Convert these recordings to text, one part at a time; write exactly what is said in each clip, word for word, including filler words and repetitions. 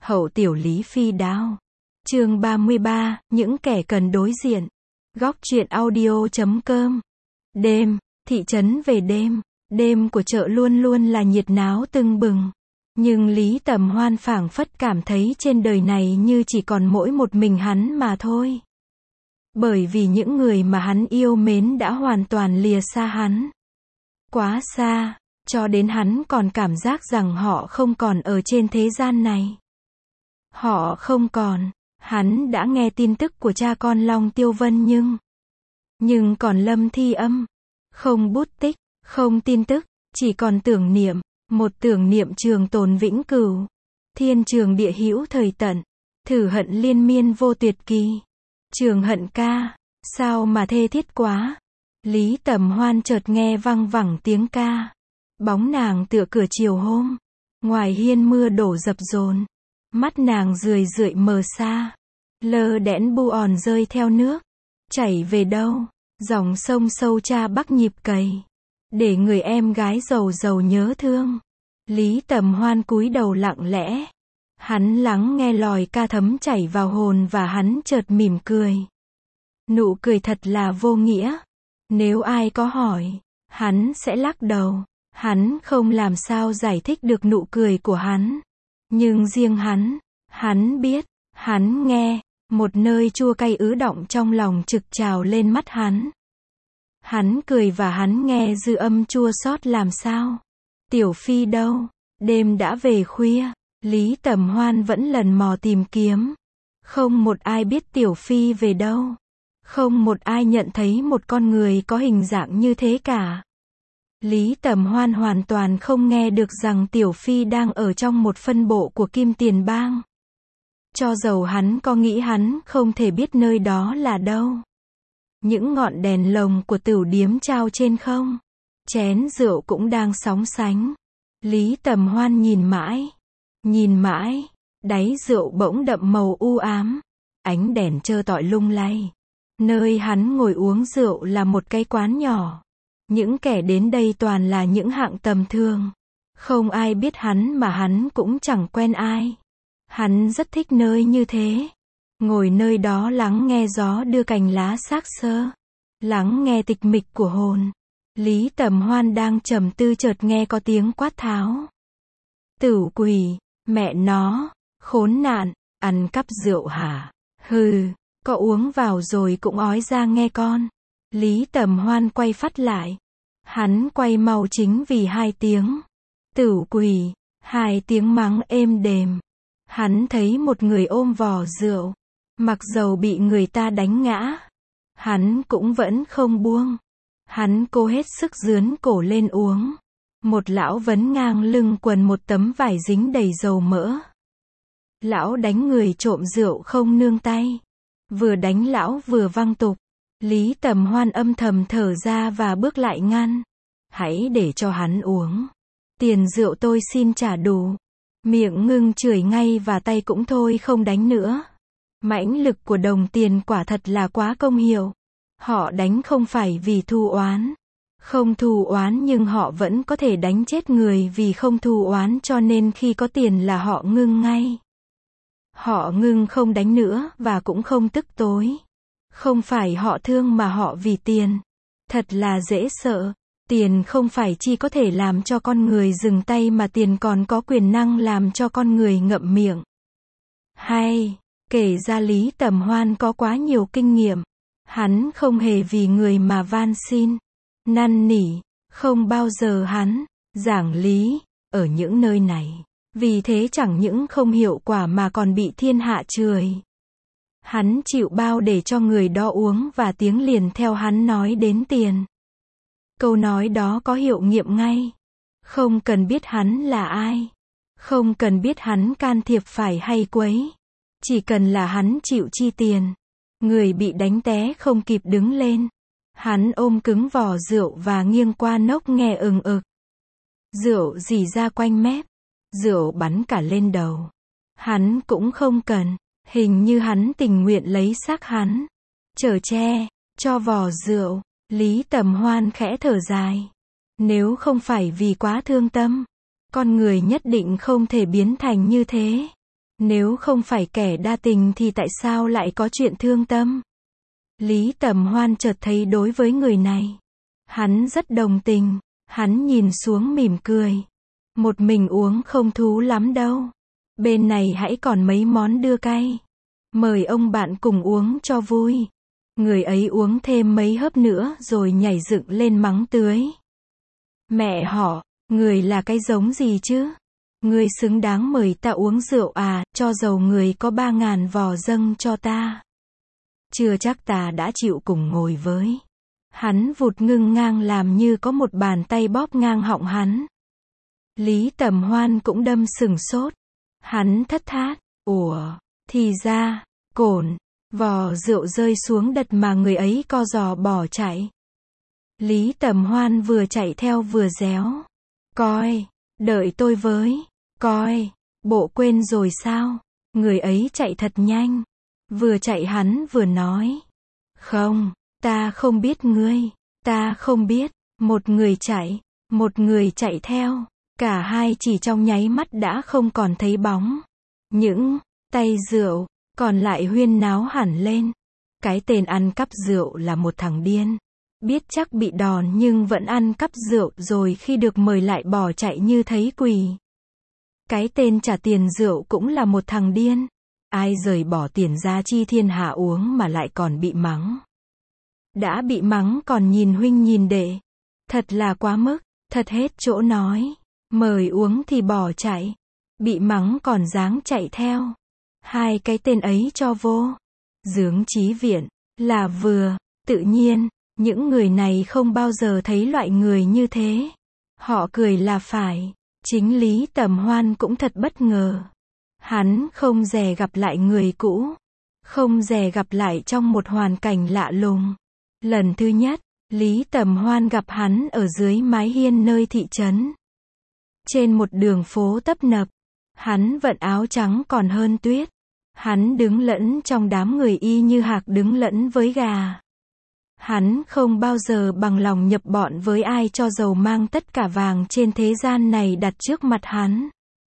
Hậu tiểu Lý Phi đao. Chương ba mươi ba, những kẻ cần đối diện. Góc truyện audio chấm com. Đêm, thị trấn về đêm, đêm của chợ luôn luôn là nhiệt náo tưng bừng. Nhưng Lý Tầm Hoan phảng phất cảm thấy trên đời này như chỉ còn mỗi một mình hắn mà thôi. Bởi vì những người mà hắn yêu mến đã hoàn toàn lìa xa hắn. Quá xa, cho đến hắn còn cảm giác rằng họ không còn ở trên thế gian này. Họ không còn, hắn đã nghe tin tức của cha con Long Tiêu Vân nhưng... Nhưng còn Lâm Thi Âm, không bút tích, không tin tức, chỉ còn tưởng niệm, một tưởng niệm trường tồn vĩnh cửu. Thiên trường địa hữu thời tận, thử hận liên miên vô tuyệt kỳ. Trường hận ca, sao mà thê thiết quá. Lý Tầm Hoan chợt nghe văng vẳng tiếng ca. Bóng nàng tựa cửa chiều hôm, ngoài hiên mưa đổ dập dồn. Mắt nàng rười rượi mờ xa, lơ đễnh bu òn rơi theo nước, chảy về đâu, dòng sông sâu cha bắc nhịp cày, để người em gái giàu giàu nhớ thương. Lý Tầm Hoan cúi đầu lặng lẽ, hắn lắng nghe lòi ca thấm chảy vào hồn và hắn chợt mỉm cười. Nụ cười thật là vô nghĩa. Nếu ai có hỏi, hắn sẽ lắc đầu, hắn không làm sao giải thích được nụ cười của hắn. Nhưng riêng hắn, hắn biết, hắn nghe, một nơi chua cay ứ đọng trong lòng trực trào lên mắt hắn. Hắn cười và hắn nghe dư âm chua xót làm sao. Tiểu Phi đâu? Đêm đã về khuya, Lý Tầm Hoan vẫn lần mò tìm kiếm. Không một ai biết Tiểu Phi về đâu. Không một ai nhận thấy một con người có hình dạng như thế cả. Lý Tầm Hoan hoàn toàn không nghe được rằng Tiểu Phi đang ở trong một phân bộ của Kim Tiền Bang. Cho dầu hắn có nghĩ hắn không thể biết nơi đó là đâu. Những ngọn đèn lồng của tửu điếm trao trên không. Chén rượu cũng đang sóng sánh. Lý Tầm Hoan nhìn mãi. Nhìn mãi. Đáy rượu bỗng đậm màu u ám. Ánh đèn trơ tọi lung lay. Nơi hắn ngồi uống rượu là một cái quán nhỏ. Những kẻ đến đây toàn là những hạng tầm thường. Không ai biết hắn mà hắn cũng chẳng quen ai. Hắn rất thích nơi như thế. Ngồi nơi đó lắng nghe gió đưa cành lá xác xơ. Lắng nghe tịch mịch của hồn. Lý Tầm Hoan đang trầm tư chợt nghe có tiếng quát tháo. Tửu quỷ, mẹ nó, khốn nạn, ăn cắp rượu hả? Hừ, có uống vào rồi cũng ói ra nghe con. Lý Tầm Hoan quay phắt lại. Hắn quay mau chính vì hai tiếng. Tửu quỷ, hai tiếng mắng êm đềm. Hắn thấy một người ôm vò rượu. Mặc dầu bị người ta đánh ngã. Hắn cũng vẫn không buông. Hắn cố hết sức dướn cổ lên uống. Một lão vấn ngang lưng quần một tấm vải dính đầy dầu mỡ. Lão đánh người trộm rượu không nương tay. Vừa đánh lão vừa văng tục. Lý Tầm Hoan âm thầm thở ra và bước lại ngăn. Hãy để cho hắn uống. Tiền rượu tôi xin trả đủ. Miệng ngưng chửi ngay và tay cũng thôi không đánh nữa. Mãnh lực của đồng tiền quả thật là quá công hiệu. Họ đánh không phải vì thù oán. Không thù oán nhưng họ vẫn có thể đánh chết người vì không thù oán cho nên khi có tiền là họ ngưng ngay. Họ ngưng không đánh nữa và cũng không tức tối. Không phải họ thương mà họ vì tiền. Thật là dễ sợ. Tiền không phải chỉ có thể làm cho con người dừng tay mà tiền còn có quyền năng làm cho con người ngậm miệng. Hay, kể ra Lý Tầm Hoan có quá nhiều kinh nghiệm. Hắn không hề vì người mà van xin, năn nỉ, không bao giờ hắn giảng lý ở những nơi này. Vì thế chẳng những không hiệu quả mà còn bị thiên hạ chửi. Hắn chịu bao để cho người đó uống và tiếng liền theo hắn nói đến tiền. Câu nói đó có hiệu nghiệm ngay. Không cần biết hắn là ai. Không cần biết hắn can thiệp phải hay quấy. Chỉ cần là hắn chịu chi tiền. Người bị đánh té không kịp đứng lên. Hắn ôm cứng vò rượu và nghiêng qua nốc nghe ừng ực. Rượu rỉ ra quanh mép. Rượu bắn cả lên đầu. Hắn cũng không cần. Hình như hắn tình nguyện lấy xác hắn. Chở che, cho vò rượu. Lý Tầm Hoan khẽ thở dài. Nếu không phải vì quá thương tâm, con người nhất định không thể biến thành như thế. Nếu không phải kẻ đa tình thì tại sao lại có chuyện thương tâm? Lý Tầm Hoan chợt thấy đối với người này, hắn rất đồng tình, hắn nhìn xuống mỉm cười. Một mình uống không thú lắm đâu. Bên này hãy còn mấy món đưa cay. Mời ông bạn cùng uống cho vui. Người ấy uống thêm mấy hớp nữa rồi nhảy dựng lên mắng tưới. Mẹ họ, người là cái giống gì chứ? Người xứng đáng mời ta uống rượu à, cho dầu người có ba ngàn vò dâng cho ta. Chưa chắc ta đã chịu cùng ngồi với. Hắn vụt ngưng ngang làm như có một bàn tay bóp ngang họng hắn. Lý Tầm Hoan cũng đâm sừng sốt. Hắn thất thát, ủa, thì ra, cổn, vò rượu rơi xuống đất mà người ấy co giò bỏ chạy. Lý Tầm Hoan vừa chạy theo vừa réo. Coi, đợi tôi với, coi, bộ quên rồi sao? Người ấy chạy thật nhanh. Vừa chạy hắn vừa nói. Không, ta không biết ngươi, ta không biết. Một người chạy, một người chạy theo. Cả hai chỉ trong nháy mắt đã không còn thấy bóng. Những tay rượu còn lại huyên náo hẳn lên. Cái tên ăn cắp rượu là một thằng điên. Biết chắc bị đòn nhưng vẫn ăn cắp rượu rồi khi được mời lại bỏ chạy như thấy quỷ. Cái tên trả tiền rượu cũng là một thằng điên. Ai rời bỏ tiền ra chi thiên hạ uống mà lại còn bị mắng. Đã bị mắng còn nhìn huynh nhìn đệ. Thật là quá mức, thật hết chỗ nói. Mời uống thì bỏ chạy. Bị mắng còn dáng chạy theo. Hai cái tên ấy cho vô. Dướng chí viện. Là vừa. Tự nhiên, những người này không bao giờ thấy loại người như thế. Họ cười là phải. Chính Lý Tầm Hoan cũng thật bất ngờ. Hắn không dè gặp lại người cũ. Không dè gặp lại trong một hoàn cảnh lạ lùng. Lần thứ nhất, Lý Tầm Hoan gặp hắn ở dưới mái hiên nơi thị trấn. Trên một đường phố tấp nập, hắn vận áo trắng còn hơn tuyết. Hắn đứng lẫn trong đám người y như hạc đứng lẫn với gà. Hắn không bao giờ bằng lòng nhập bọn với ai cho dầu mang tất cả vàng trên thế gian này đặt trước mặt hắn.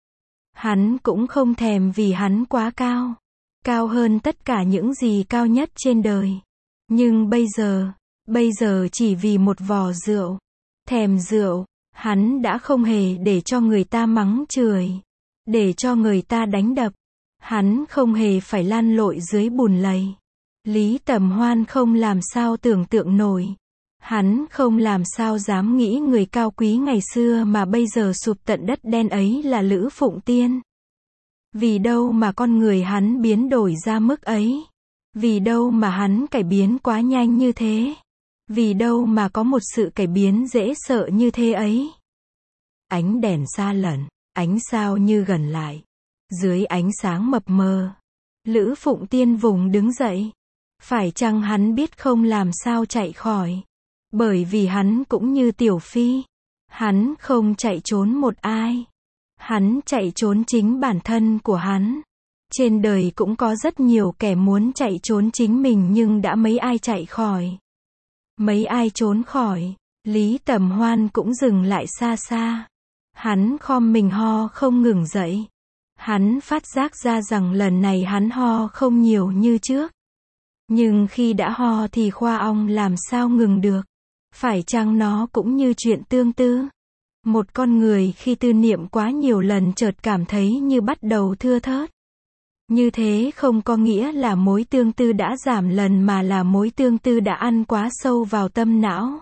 Hắn cũng không thèm vì hắn quá cao. Cao hơn tất cả những gì cao nhất trên đời. Nhưng bây giờ, bây giờ chỉ vì một vò rượu. Thèm rượu. Hắn đã không hề để cho người ta mắng chửi, để cho người ta đánh đập. Hắn không hề phải lăn lội dưới bùn lầy. Lý Tầm Hoan không làm sao tưởng tượng nổi. Hắn không làm sao dám nghĩ người cao quý ngày xưa mà bây giờ sụp tận đất đen ấy là Lữ Phụng Tiên. Vì đâu mà con người hắn biến đổi ra mức ấy? Vì đâu mà hắn cải biến quá nhanh như thế? Vì đâu mà có một sự cải biến dễ sợ như thế ấy? Ánh đèn xa lẩn, ánh sao như gần lại. Dưới ánh sáng mập mờ, Lữ Phụng Tiên vùng đứng dậy. Phải chăng hắn biết không làm sao chạy khỏi? Bởi vì hắn cũng như Tiểu Phi. Hắn không chạy trốn một ai. Hắn chạy trốn chính bản thân của hắn. Trên đời cũng có rất nhiều kẻ muốn chạy trốn chính mình nhưng đã mấy ai chạy khỏi. Mấy ai trốn khỏi. Lý Tầm Hoan cũng dừng lại xa xa. Hắn khom mình ho không ngừng dậy. Hắn phát giác ra rằng lần này hắn ho không nhiều như trước. Nhưng khi đã ho thì khoa ong làm sao ngừng được? Phải chăng nó cũng như chuyện tương tư? Một con người khi tư niệm quá nhiều lần chợt cảm thấy như bắt đầu thưa thớt. Như thế không có nghĩa là mối tương tư đã giảm lần mà là mối tương tư đã ăn quá sâu vào tâm não.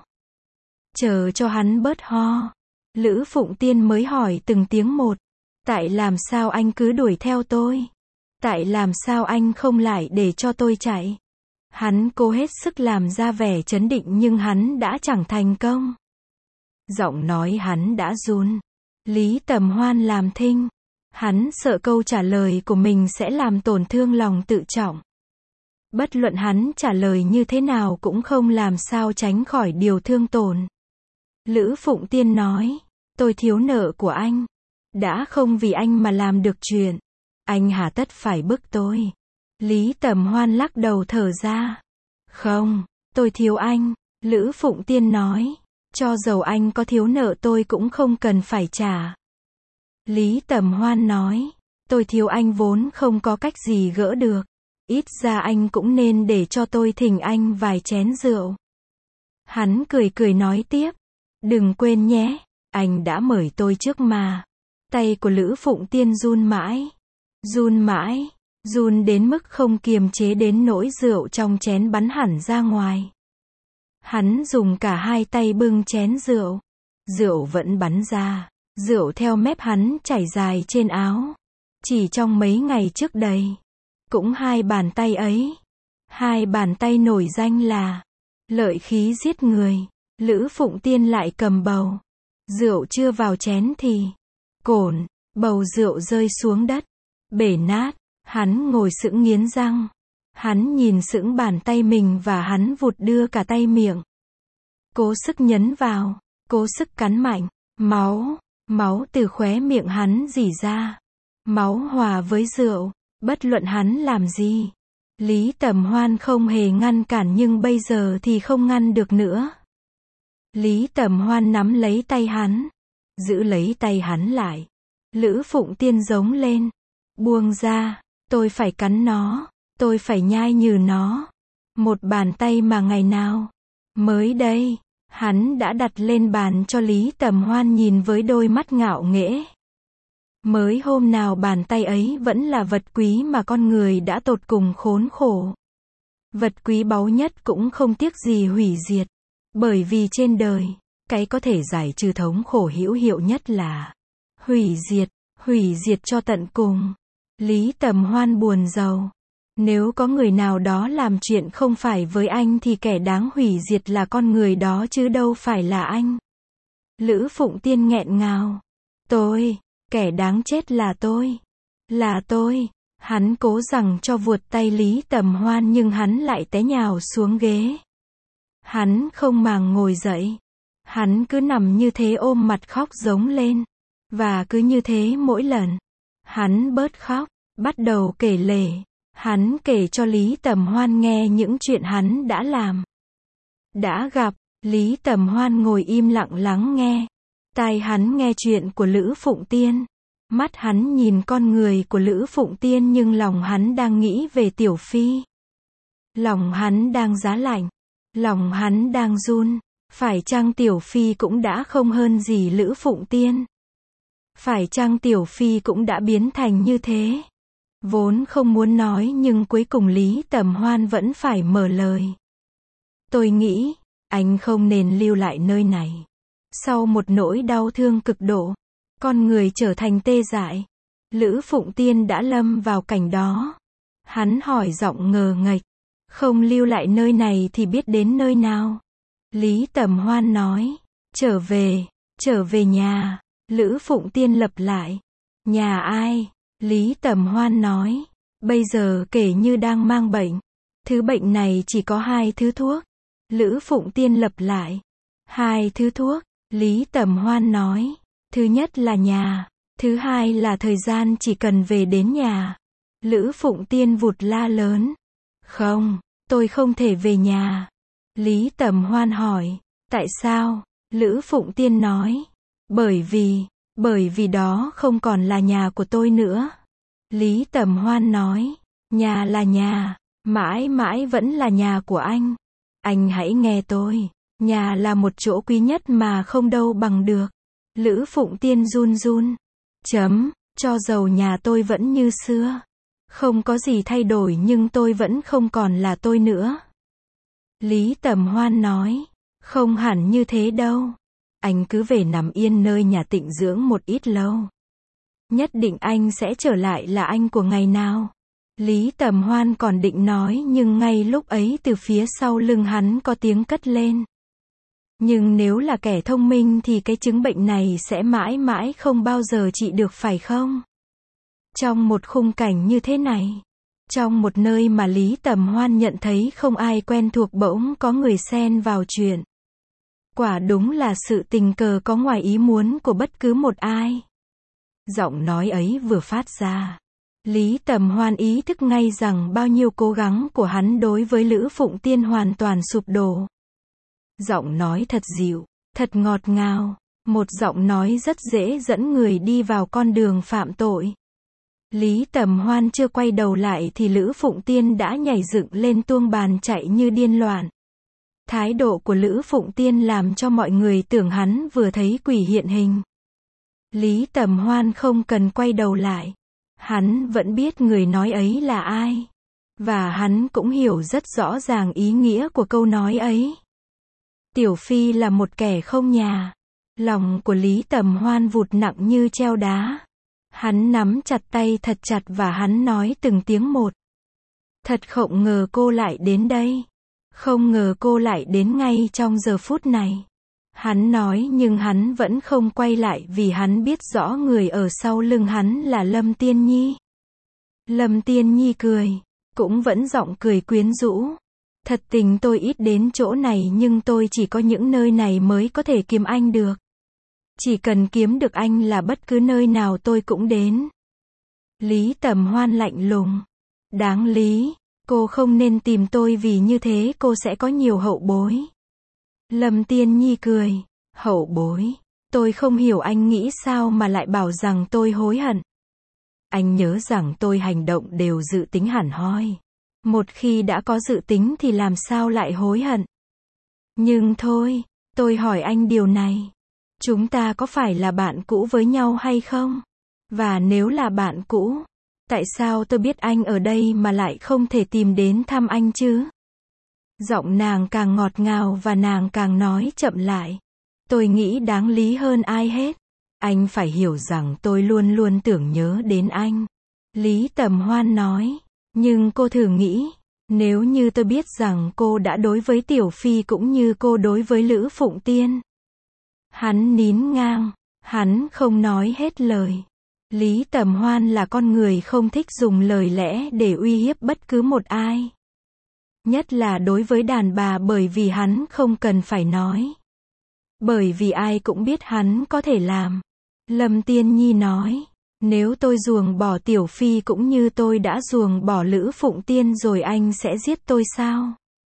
Chờ cho hắn bớt ho, Lữ Phụng Tiên mới hỏi từng tiếng một. Tại làm sao anh cứ đuổi theo tôi? Tại làm sao anh không lại để cho tôi chạy? Hắn cố hết sức làm ra vẻ trấn định nhưng hắn đã chẳng thành công. Giọng nói hắn đã run. Lý Tầm Hoan làm thinh. Hắn sợ câu trả lời của mình sẽ làm tổn thương lòng tự trọng. Bất luận hắn trả lời như thế nào cũng không làm sao tránh khỏi điều thương tổn. Lữ Phụng Tiên nói, tôi thiếu nợ của anh. Đã không vì anh mà làm được chuyện. Anh hà tất phải bức tôi. Lý Tầm Hoan lắc đầu thở ra. Không, tôi thiếu anh. Lữ Phụng Tiên nói, cho dầu anh có thiếu nợ tôi cũng không cần phải trả. Lý Tầm Hoan nói, tôi thiếu anh vốn không có cách gì gỡ được. Ít ra anh cũng nên để cho tôi thỉnh anh vài chén rượu. Hắn cười cười nói tiếp. Đừng quên nhé, anh đã mời tôi trước mà. Tay của Lữ Phụng Tiên run mãi. Run mãi. Run đến mức không kiềm chế đến nỗi rượu trong chén bắn hẳn ra ngoài. Hắn dùng cả hai tay bưng chén rượu. Rượu vẫn bắn ra. Rượu theo mép hắn chảy dài trên áo. Chỉ trong mấy ngày trước đây. Cũng hai bàn tay ấy. Hai bàn tay nổi danh là lợi khí giết người. Lữ Phụng Tiên lại cầm bầu. Rượu chưa vào chén thì cồn, bầu rượu rơi xuống đất. Bể nát. Hắn ngồi sững nghiến răng. Hắn nhìn sững bàn tay mình và hắn vụt đưa cả tay miệng. Cố sức nhấn vào. Cố sức cắn mạnh. Máu. Máu từ khóe miệng hắn rỉ ra. Máu hòa với rượu. Bất luận hắn làm gì. Lý Tầm Hoan không hề ngăn cản nhưng bây giờ thì không ngăn được nữa. Lý Tầm Hoan nắm lấy tay hắn. Giữ lấy tay hắn lại. Lữ Phụng Tiên giống lên. Buông ra. Tôi phải cắn nó. Tôi phải nhai nhừ nó. Một bàn tay mà ngày nào. Mới đây. Hắn đã đặt lên bàn cho Lý Tầm Hoan nhìn với đôi mắt ngạo nghễ. Mới hôm nào bàn tay ấy vẫn là vật quý mà con người đã tột cùng khốn khổ. Vật quý báu nhất cũng không tiếc gì hủy diệt. Bởi vì trên đời, cái có thể giải trừ thống khổ hữu hiệu nhất là hủy diệt, hủy diệt cho tận cùng. Lý Tầm Hoan buồn rầu. Nếu có người nào đó làm chuyện không phải với anh thì kẻ đáng hủy diệt là con người đó chứ đâu phải là anh. Lữ Phụng Tiên nghẹn ngào. Tôi, kẻ đáng chết là tôi. Là tôi. Hắn cố rằng cho vuột tay Lý Tầm Hoan nhưng hắn lại té nhào xuống ghế. Hắn không màng ngồi dậy. Hắn cứ nằm như thế ôm mặt khóc giống lên. Và cứ như thế mỗi lần. Hắn bớt khóc, bắt đầu kể lể. Hắn kể cho Lý Tầm Hoan nghe những chuyện hắn đã làm. Đã gặp. Lý Tầm Hoan ngồi im lặng lắng nghe. Tai hắn nghe chuyện của Lữ Phụng Tiên. Mắt hắn nhìn con người của Lữ Phụng Tiên nhưng lòng hắn đang nghĩ về Tiểu Phi. Lòng hắn đang giá lạnh. Lòng hắn đang run. Phải chăng Tiểu Phi cũng đã không hơn gì Lữ Phụng Tiên? Phải chăng Tiểu Phi cũng đã biến thành như thế? Vốn không muốn nói nhưng cuối cùng Lý Tầm Hoan vẫn phải mở lời. Tôi nghĩ, anh không nên lưu lại nơi này. Sau một nỗi đau thương cực độ, con người trở thành tê dại. Lữ Phụng Tiên đã lâm vào cảnh đó. Hắn hỏi giọng ngờ nghệch. Không lưu lại nơi này thì biết đến nơi nào? Lý Tầm Hoan nói. Trở về, trở về nhà. Lữ Phụng Tiên lặp lại. Nhà ai? Lý Tầm Hoan nói. Bây giờ kể như đang mang bệnh. Thứ bệnh này chỉ có hai thứ thuốc. Lữ Phụng Tiên lặp lại. Hai thứ thuốc. Lý Tầm Hoan nói. Thứ nhất là nhà. Thứ hai là thời gian chỉ cần về đến nhà. Lữ Phụng Tiên vụt la lớn. Không, tôi không thể về nhà. Lý Tầm Hoan hỏi. Tại sao? Lữ Phụng Tiên nói. Bởi vì, bởi vì đó không còn là nhà của tôi nữa. Lý Tầm Hoan nói. Nhà là nhà, mãi mãi vẫn là nhà của anh. Anh hãy nghe tôi. Nhà là một chỗ quý nhất mà không đâu bằng được. Lữ Phụng Tiên run run. Chấm, cho dầu nhà tôi vẫn như xưa. Không có gì thay đổi nhưng tôi vẫn không còn là tôi nữa. Lý Tầm Hoan nói. Không hẳn như thế đâu. Anh cứ về nằm yên nơi nhà tịnh dưỡng một ít lâu. Nhất định anh sẽ trở lại là anh của ngày nào. Lý Tầm Hoan còn định nói nhưng ngay lúc ấy từ phía sau lưng hắn có tiếng cất lên. Nhưng nếu là kẻ thông minh thì cái chứng bệnh này sẽ mãi mãi không bao giờ trị được phải không? Trong một khung cảnh như thế này, trong một nơi mà Lý Tầm Hoan nhận thấy không ai quen thuộc bỗng có người xen vào chuyện. Quả đúng là sự tình cờ có ngoài ý muốn của bất cứ một ai. Giọng nói ấy vừa phát ra. Lý Tầm Hoan ý thức ngay rằng bao nhiêu cố gắng của hắn đối với Lữ Phụng Tiên hoàn toàn sụp đổ. Giọng nói thật dịu, thật ngọt ngào. Một giọng nói rất dễ dẫn người đi vào con đường phạm tội. Lý Tầm Hoan chưa quay đầu lại thì Lữ Phụng Tiên đã nhảy dựng lên tuông bàn chạy như điên loạn. Thái độ của Lữ Phụng Tiên làm cho mọi người tưởng hắn vừa thấy quỷ hiện hình. Lý Tầm Hoan không cần quay đầu lại. Hắn vẫn biết người nói ấy là ai. Và hắn cũng hiểu rất rõ ràng ý nghĩa của câu nói ấy. Tiểu Phi là một kẻ không nhà. Lòng của Lý Tầm Hoan vụt nặng như treo đá. Hắn nắm chặt tay thật chặt và hắn nói từng tiếng một. Thật không ngờ cô lại đến đây. Không ngờ cô lại đến ngay trong giờ phút này. Hắn nói nhưng hắn vẫn không quay lại vì hắn biết rõ người ở sau lưng hắn là Lâm Tiên Nhi. Lâm Tiên Nhi cười. Cũng vẫn giọng cười quyến rũ. Thật tình tôi ít đến chỗ này nhưng tôi chỉ có những nơi này mới có thể kiếm anh được. Chỉ cần kiếm được anh là bất cứ nơi nào tôi cũng đến. Lý Tầm Hoan lạnh lùng. Đáng lý, cô không nên tìm tôi vì như thế cô sẽ có nhiều hậu bối. Lâm Tiên Nhi cười. Hậu bối? Tôi không hiểu anh nghĩ sao mà lại bảo rằng tôi hối hận. Anh nhớ rằng tôi hành động đều dự tính hẳn hoi. Một khi đã có dự tính thì làm sao lại hối hận. Nhưng thôi, tôi hỏi anh điều này. Chúng ta có phải là bạn cũ với nhau hay không? Và nếu là bạn cũ, tại sao tôi biết anh ở đây mà lại không thể tìm đến thăm anh chứ? Giọng nàng càng ngọt ngào và nàng càng nói chậm lại. Tôi nghĩ đáng lý hơn ai hết. Anh phải hiểu rằng tôi luôn luôn tưởng nhớ đến anh. Lý Tầm Hoan nói. Nhưng cô thử nghĩ, nếu như tôi biết rằng cô đã đối với Tiểu Phi cũng như cô đối với Lữ Phụng Tiên. Hắn nín ngang, hắn không nói hết lời. Lý Tầm Hoan là con người không thích dùng lời lẽ để uy hiếp bất cứ một ai. Nhất là đối với đàn bà bởi vì hắn không cần phải nói. Bởi vì ai cũng biết hắn có thể làm. Lâm Tiên Nhi nói. Nếu tôi ruồng bỏ Tiểu Phi cũng như tôi đã ruồng bỏ Lữ Phụng Tiên rồi anh sẽ giết tôi sao?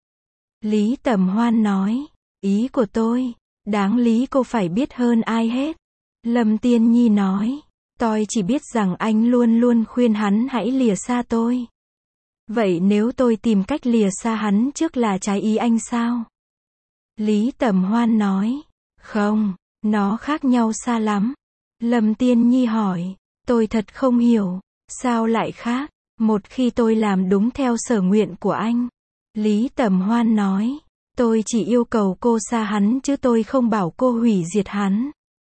Lý Tầm Hoan nói. Ý của tôi, đáng lý cô phải biết hơn ai hết. Lâm Tiên Nhi nói. Tôi chỉ biết rằng anh luôn luôn khuyên hắn hãy lìa xa tôi. Vậy nếu tôi tìm cách lìa xa hắn trước là trái ý anh sao? Lý Tầm Hoan nói. Không, nó khác nhau xa lắm. Lâm Tiên Nhi hỏi. Tôi thật không hiểu, sao lại khác, một khi tôi làm đúng theo sở nguyện của anh. Lý Tầm Hoan nói, tôi chỉ yêu cầu cô xa hắn chứ tôi không bảo cô hủy diệt hắn.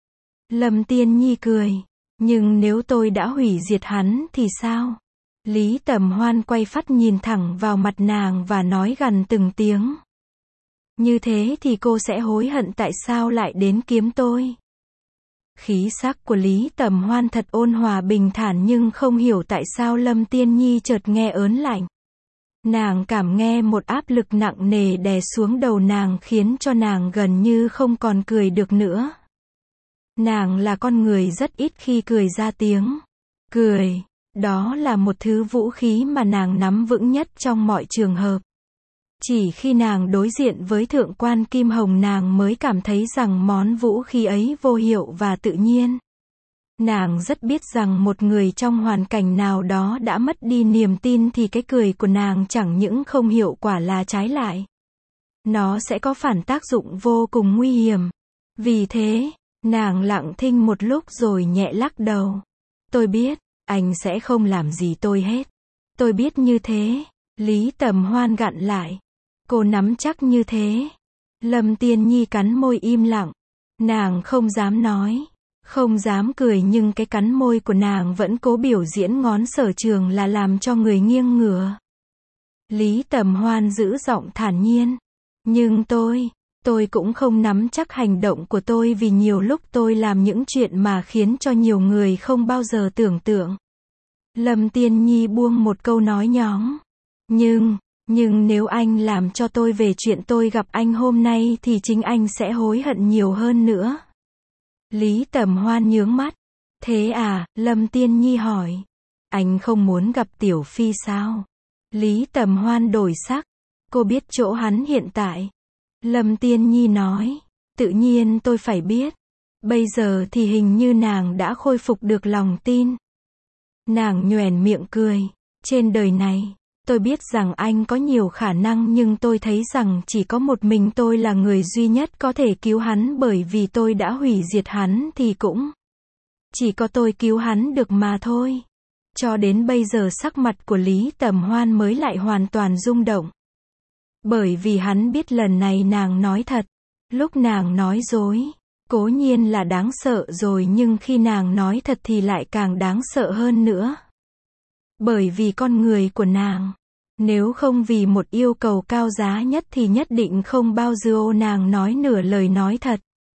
Lâm Tiên Nhi cười, nhưng nếu tôi đã hủy diệt hắn thì sao? Lý Tầm Hoan quay phát nhìn thẳng vào mặt nàng và nói gần từng tiếng. Như thế thì cô sẽ hối hận tại sao lại đến kiếm tôi. Khí sắc của Lý Tầm Hoan thật ôn hòa bình thản nhưng không hiểu tại sao Lâm Tiên Nhi chợt nghe ớn lạnh. Nàng cảm nghe một áp lực nặng nề đè xuống đầu nàng khiến cho nàng gần như không còn cười được nữa. Nàng là con người rất ít khi cười ra tiếng. Cười, đó là một thứ vũ khí mà nàng nắm vững nhất trong mọi trường hợp. Chỉ khi nàng đối diện với thượng quan Kim Hồng nàng mới cảm thấy rằng món vũ khí ấy vô hiệu và tự nhiên. Nàng rất biết rằng một người trong hoàn cảnh nào đó đã mất đi niềm tin thì cái cười của nàng chẳng những không hiệu quả là trái lại. Nó sẽ có phản tác dụng vô cùng nguy hiểm. Vì thế, nàng lặng thinh một lúc rồi nhẹ lắc đầu. Tôi biết, anh sẽ không làm gì tôi hết. Tôi biết như thế. Lý Tầm Hoan gặn lại. Cô nắm chắc như thế. Lâm Tiên Nhi cắn môi im lặng. Nàng không dám nói. Không dám cười nhưng cái cắn môi của nàng vẫn cố biểu diễn ngón sở trường là làm cho người nghiêng ngửa. Lý Tầm Hoan giữ giọng thản nhiên. Nhưng tôi, tôi cũng không nắm chắc hành động của tôi vì nhiều lúc tôi làm những chuyện mà khiến cho nhiều người không bao giờ tưởng tượng. Lâm Tiên Nhi buông một câu nói nhõng. Nhưng, nhưng nếu anh làm cho tôi về chuyện tôi gặp anh hôm nay thì chính anh sẽ hối hận nhiều hơn nữa. Lý Tầm Hoan nhướng mắt. Thế à, Lâm Tiên Nhi hỏi. Anh không muốn gặp Tiểu Phi sao? Lý Tầm Hoan đổi sắc. Cô biết chỗ hắn hiện tại. Lâm Tiên Nhi nói. Tự nhiên tôi phải biết. Bây giờ thì hình như nàng đã khôi phục được lòng tin. Nàng nhoẻn miệng cười. Trên đời này, tôi biết rằng anh có nhiều khả năng nhưng tôi thấy rằng chỉ có một mình tôi là người duy nhất có thể cứu hắn bởi vì tôi đã hủy diệt hắn thì cũng chỉ có tôi cứu hắn được mà thôi. Cho đến bây giờ sắc mặt của Lý Tầm Hoan mới lại hoàn toàn rung động. Bởi vì hắn biết lần này nàng nói thật. Lúc nàng nói dối, cố nhiên là đáng sợ rồi nhưng khi nàng nói thật thì lại càng đáng sợ hơn nữa. Bởi vì con người của nàng, nếu không vì một yêu cầu cao giá nhất thì nhất định không bao giờ nàng nói nửa lời nói thật.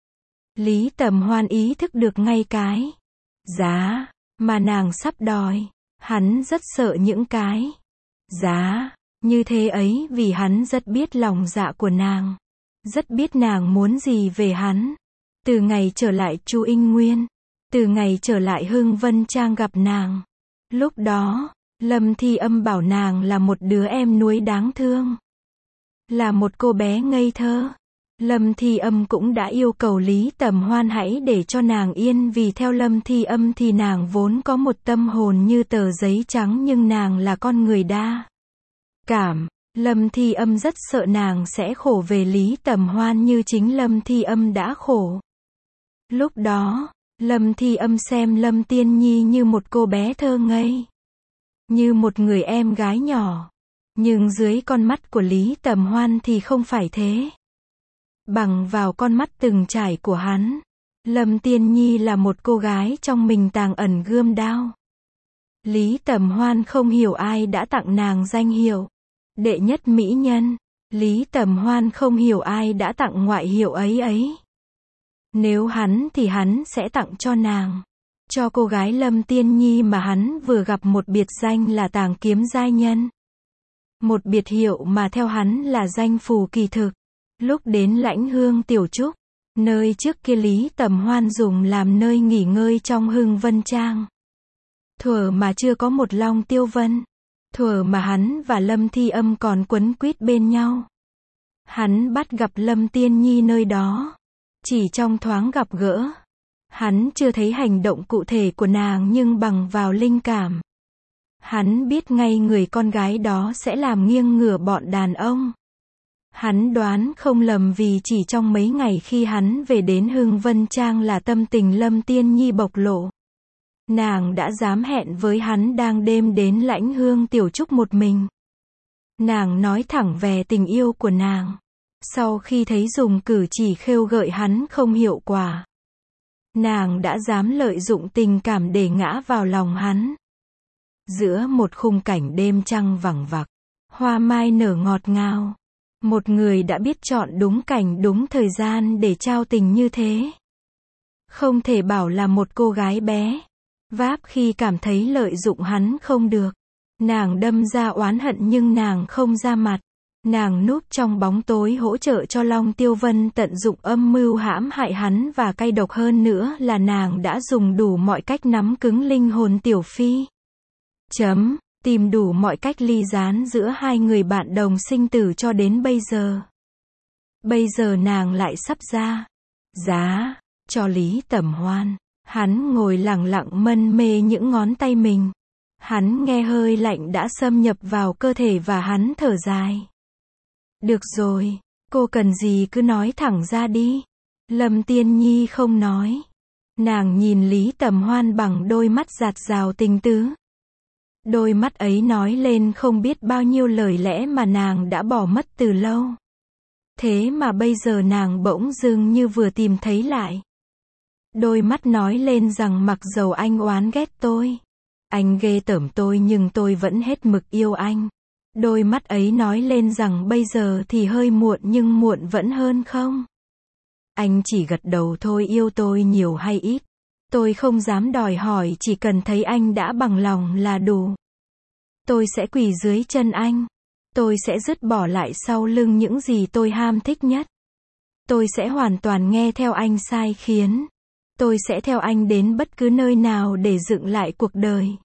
Lý Tầm Hoan ý thức được ngay cái giá mà nàng sắp đòi. Hắn rất sợ những cái giá như thế ấy vì hắn rất biết lòng dạ của nàng. Rất biết nàng muốn gì về hắn. Từ ngày trở lại Chu Inh Nguyên, từ ngày trở lại Hưng Vân Trang gặp nàng. Lúc đó, Lâm Thi Âm bảo nàng là một đứa em nuôi đáng thương. Là một cô bé ngây thơ. Lâm Thi Âm cũng đã yêu cầu Lý Tầm Hoan hãy để cho nàng yên vì theo Lâm Thi Âm thì nàng vốn có một tâm hồn như tờ giấy trắng nhưng nàng là con người đa cảm. Lâm Thi Âm rất sợ nàng sẽ khổ về Lý Tầm Hoan như chính Lâm Thi Âm đã khổ. Lúc đó, Lâm Thi Âm xem Lâm Tiên Nhi như một cô bé thơ ngây. Như một người em gái nhỏ. Nhưng dưới con mắt của Lý Tầm Hoan thì không phải thế. Bằng vào con mắt từng trải của hắn, Lâm Tiên Nhi là một cô gái trong mình tàng ẩn gươm đao. Lý Tầm Hoan không hiểu ai đã tặng nàng danh hiệu đệ nhất mỹ nhân. Lý Tầm Hoan không hiểu ai đã tặng ngoại hiệu ấy ấy. Nếu hắn thì hắn sẽ tặng cho nàng. Cho cô gái Lâm Tiên Nhi mà hắn vừa gặp một biệt danh là Tàng Kiếm Giai Nhân. Một biệt hiệu mà theo hắn là danh phù kỳ thực. Lúc đến Lãnh Hương Tiểu Trúc, nơi trước kia Lý Tầm Hoan dùng làm nơi nghỉ ngơi trong Hưng Vân Trang. Thuở mà chưa có một Long Tiêu Vân. Thuở mà hắn và Lâm Thi Âm còn quấn quýt bên nhau. Hắn bắt gặp Lâm Tiên Nhi nơi đó. Chỉ trong thoáng gặp gỡ. Hắn chưa thấy hành động cụ thể của nàng nhưng bằng vào linh cảm. Hắn biết ngay người con gái đó sẽ làm nghiêng ngửa bọn đàn ông. Hắn đoán không lầm vì chỉ trong mấy ngày khi hắn về đến Hưng Vân Trang là tâm tình Lâm Tiên Nhi bộc lộ. Nàng đã dám hẹn với hắn đang đêm đến Lãnh Hương Tiểu Trúc một mình. Nàng nói thẳng về tình yêu của nàng. Sau khi thấy dùng cử chỉ khêu gợi hắn không hiệu quả, nàng đã dám lợi dụng tình cảm để ngã vào lòng hắn. Giữa một khung cảnh đêm trăng vằng vặc, hoa mai nở ngọt ngào. Một người đã biết chọn đúng cảnh đúng thời gian để trao tình như thế. Không thể bảo là một cô gái bé váp khi cảm thấy lợi dụng hắn không được. Nàng đâm ra oán hận nhưng nàng không ra mặt. Nàng núp trong bóng tối hỗ trợ cho Long Tiêu Vân tận dụng âm mưu hãm hại hắn và cay độc hơn nữa là nàng đã dùng đủ mọi cách nắm cứng linh hồn Tiểu Phi. Chấm. Tìm đủ mọi cách ly gián giữa hai người bạn đồng sinh tử cho đến bây giờ. Bây giờ nàng lại sắp ra giá cho Lý Tầm Hoan. Hắn ngồi lặng lặng mân mê những ngón tay mình. Hắn nghe hơi lạnh đã xâm nhập vào cơ thể và hắn thở dài. Được rồi, cô cần gì cứ nói thẳng ra đi. Lâm Tiên Nhi không nói. Nàng nhìn Lý Tầm Hoan bằng đôi mắt dạt dào tình tứ. Đôi mắt ấy nói lên không biết bao nhiêu lời lẽ mà nàng đã bỏ mất từ lâu. Thế mà bây giờ nàng bỗng dưng như vừa tìm thấy lại. Đôi mắt nói lên rằng mặc dầu anh oán ghét tôi, anh ghê tởm tôi nhưng tôi vẫn hết mực yêu anh. Đôi mắt ấy nói lên rằng bây giờ thì hơi muộn nhưng muộn vẫn hơn không. Anh chỉ gật đầu thôi, yêu tôi nhiều hay ít. Tôi không dám đòi hỏi, chỉ cần thấy anh đã bằng lòng là đủ. Tôi sẽ quỳ dưới chân anh. Tôi sẽ dứt bỏ lại sau lưng những gì tôi ham thích nhất. Tôi sẽ hoàn toàn nghe theo anh sai khiến. Tôi sẽ theo anh đến bất cứ nơi nào để dựng lại cuộc đời.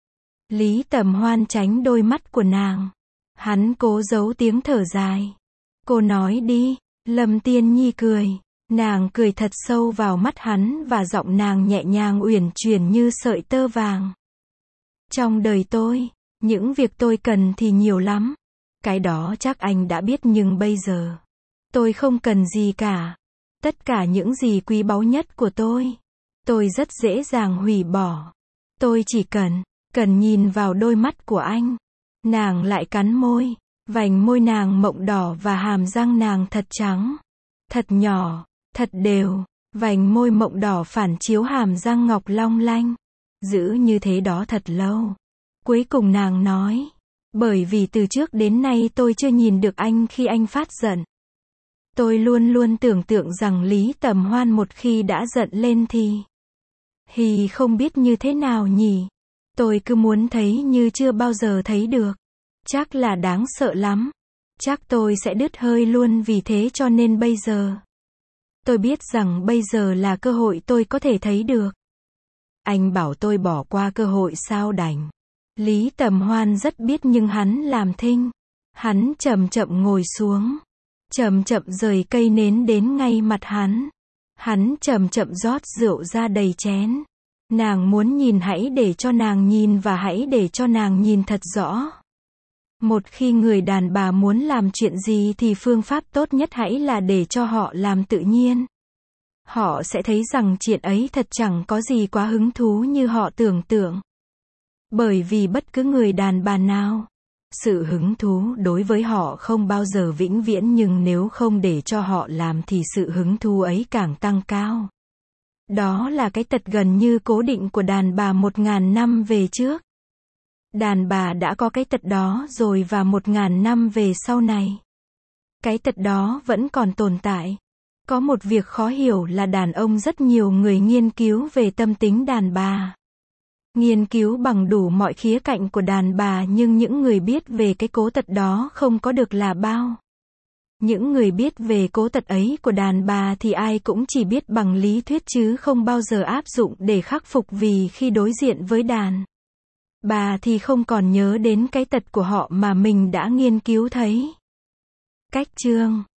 Lý Tầm Hoan tránh đôi mắt của nàng. Hắn cố giấu tiếng thở dài. Cô nói đi. Lâm Tiên Nhi cười. Nàng cười thật sâu vào mắt hắn và giọng nàng nhẹ nhàng uyển chuyển như sợi tơ vàng. Trong đời tôi, những việc tôi cần thì nhiều lắm. Cái đó chắc anh đã biết nhưng bây giờ, tôi không cần gì cả. Tất cả những gì quý báu nhất của tôi, tôi rất dễ dàng hủy bỏ. Tôi chỉ cần, cần nhìn vào đôi mắt của anh. Nàng lại cắn môi. Vành môi nàng mộng đỏ và hàm răng nàng thật trắng. Thật nhỏ, thật đều. Vành môi mộng đỏ phản chiếu hàm răng ngọc long lanh. Giữ như thế đó thật lâu. Cuối cùng nàng nói. Bởi vì từ trước đến nay tôi chưa nhìn được anh khi anh phát giận. Tôi luôn luôn tưởng tượng rằng Lý Tầm Hoan một khi đã giận lên thì... Hì không biết như thế nào nhỉ. Tôi cứ muốn thấy như chưa bao giờ thấy được. Chắc là đáng sợ lắm. Chắc tôi sẽ đứt hơi luôn vì thế cho nên bây giờ. Tôi biết rằng bây giờ là cơ hội tôi có thể thấy được. Anh bảo tôi bỏ qua cơ hội sao đành. Lý Tầm Hoan rất biết nhưng hắn làm thinh. Hắn chậm chậm ngồi xuống. Chậm chậm rời cây nến đến ngay mặt hắn. Hắn chậm chậm rót rượu ra đầy chén. Nàng muốn nhìn hãy để cho nàng nhìn và hãy để cho nàng nhìn thật rõ. Một khi người đàn bà muốn làm chuyện gì thì phương pháp tốt nhất hãy là để cho họ làm tự nhiên. Họ sẽ thấy rằng chuyện ấy thật chẳng có gì quá hứng thú như họ tưởng tượng. Bởi vì bất cứ người đàn bà nào, sự hứng thú đối với họ không bao giờ vĩnh viễn nhưng nếu không để cho họ làm thì sự hứng thú ấy càng tăng cao. Đó là cái tật gần như cố định của đàn bà một ngàn năm về trước. Đàn bà đã có cái tật đó rồi và một ngàn năm về sau này. Cái tật đó vẫn còn tồn tại. Có một việc khó hiểu là đàn ông rất nhiều người nghiên cứu về tâm tính đàn bà. Nghiên cứu bằng đủ mọi khía cạnh của đàn bà nhưng những người biết về cái cố tật đó không có được là bao. Những người biết về cố tật ấy của đàn bà thì ai cũng chỉ biết bằng lý thuyết chứ không bao giờ áp dụng để khắc phục vì khi đối diện với đàn bà thì không còn nhớ đến cái tật của họ mà mình đã nghiên cứu thấy. Cách chương